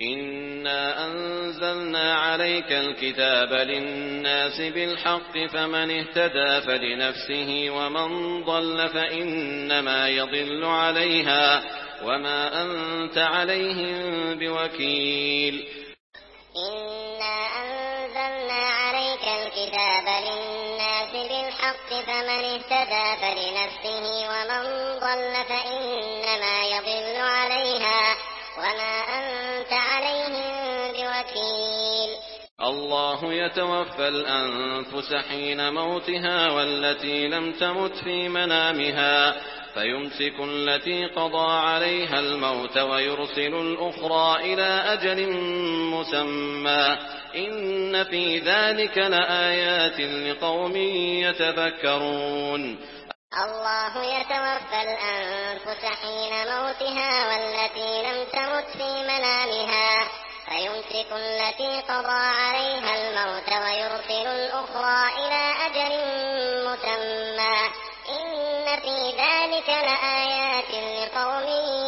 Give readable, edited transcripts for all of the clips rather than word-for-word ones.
إنا أنزلنا عليك الكتاب للناس بالحق فمن اهتدى فلنفسه ومن ضل فإنما يضل عليها وما أنت عليهم بوكيل إنا أنزلنا عليك الكتاب للناس بالحق فمن اهتدى فلنفسه ومن ضل فإنما يضل عليها وما أنت عليهم بوكيل الله يتوفى الأنفس حين موتها والتي لم تمت في منامها فيمسك التي قضى عليها الموت ويرسل الأخرى إلى أجل مسمى إن في ذلك لآيات لقوم يتفكرون الله يتوفى الأنفس حين موتها والتي لم تمت في منامها فيمسك التي قضى عليها الموت ويرسل الأخرى إلى أجل مسمى إن في ذلك لآيات لقوم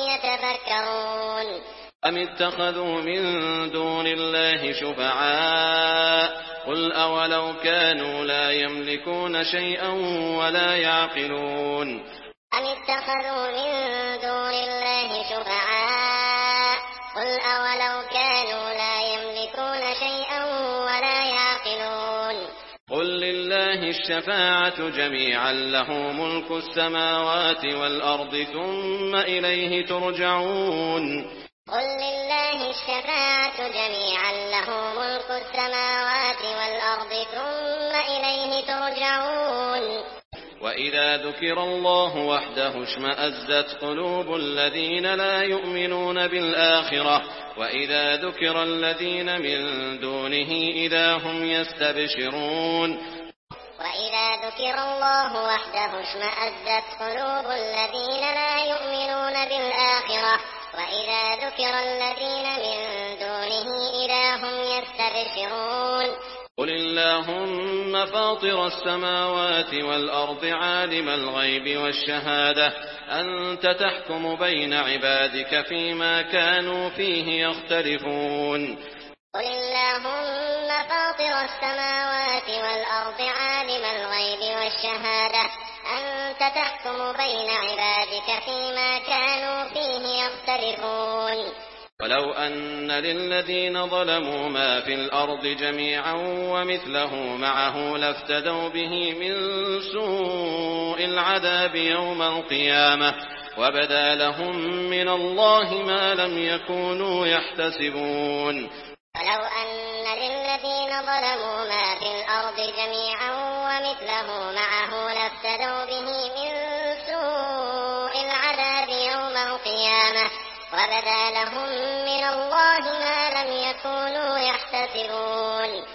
يتفكرون أم اتخذوا من دون الله شفعاء قل أولو كانوا لا يملكون شيئا ولا يعقلون أم اتخذوا من دون الله شفعاء قل أولو كانوا لا يملكون شيئا ولا يعقلون قل لله الشفاعة جميعا له ملك السماوات والأرض ثم إليه ترجعون قل لله الشفاعة جميعا له ملك السماوات والأرض ثم إليه ترجعون وإذا ذكر الله وحده اشمأزت قلوب الذين لا يؤمنون بالآخرة وإذا ذكر الذين من دونه إذا هم يستبشرون وإذا ذكر الله وحده اشمأزت قلوب الذين لا يؤمنون بالآخرة وإذا ذكر الذين من دونه إذا هم يستبشرون قل اللهم فاطر السماوات والأرض عالم الغيب والشهادة أنت تحكم بين عبادك فيما كانوا فيه يختلفون قل اللهم فاطر السماوات والأرض عالم الغيب والشهادة أنت تحكم بين عبادك فيما كانوا فيه يختلفون ولو أن للذين ظلموا ما في الأرض جميعا ومثله معه لافتدوا به من سوء العذاب يوم القيامة وبدا لهم من الله ما لم يكونوا يحتسبون ولو أن للذين ظلموا ما في الأرض جميعا ومثله معه لافتدوا به من سوء العذاب يوم القيامة وبدا لهم من الله ما لم يكونوا يحتسبون